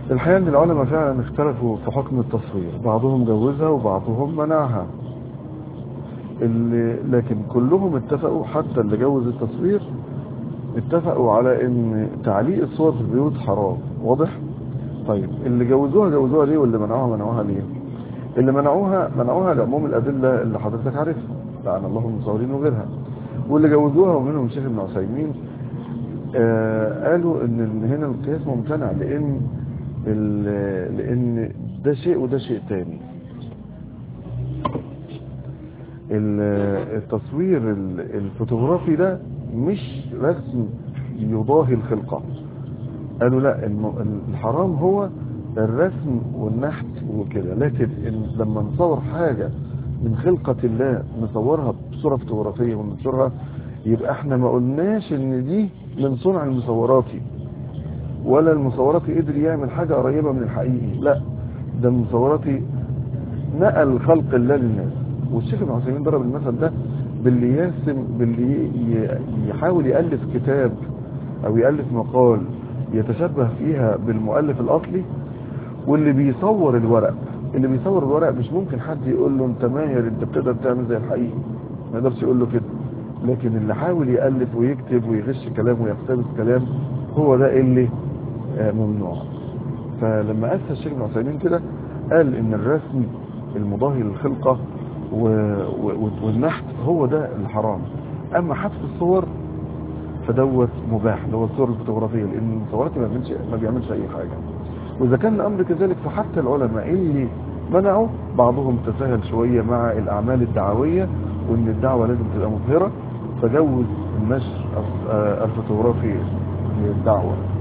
الحقيقة ان العلماء فعلا اختلفوا في حكم التصوير، بعضهم جوزها وبعضهم منعها، لكن كلهم اتفقوا، حتى اللي جوز التصوير اتفقوا على ان تعليق الصور في البيوت حرام. واضح؟ طيب اللي جوزوها ليه، واللي منعوها ليه؟ اللي منعوها لعموم الادله اللي حضرتك عارفها، لعن الله المصورين وغيرها. واللي جوزوها ومنهم الشيخ ابن عثيمين قالوا ان هنا القياس ممتنع، لان ده شيء وده شيء تاني. التصوير الفوتوغرافي ده مش رسم يضاهي الخلقة. قالوا لا، الحرام هو الرسم والنحت وكده، لكن لما نصور حاجة من خلقة الله نصورها بصورة فوتوغرافية وننشرها، يبقى احنا ما قلناش ان دي من صنع المصوراتي، ولا المصوراتي قدر يعمل حاجة قريبة من الحقيقي، لا، ده المصوراتي نقل خلق الله للناس. والشيخ ابن عثيمين ضرب المثل ده باللي يحاول يألف كتاب او يألف مقال يتشبه فيها بالمؤلف الاصلي، واللي بيصور الورق. اللي بيصور الورق مش ممكن حد يقول له انت ماهر، انت بتقدر تعمل زي الحقيقي، ما يقدرش يقول له كده. لكن اللي حاول يألف ويكتب ويغش كلام ويقتبس كلام، هو ده اللي ممنوع. فلما أسس الشيخ ابن عثيمين كده، قال ان الرسم المضاهي للخلقة والنحت هو ده الحرام. اما حذف الصور فدوت مباح، اللي هو الصور الفوتوغرافية، لان المصورات ما بيعملش اي حاجة. واذا كان الامر كذلك، فحتى العلماء اللي منعوا، بعضهم تساهل شوية مع الاعمال الدعوية، وان الدعوة لازم تبقى مظهرة، فجوز النشر الفوتوغرافي للدعوة.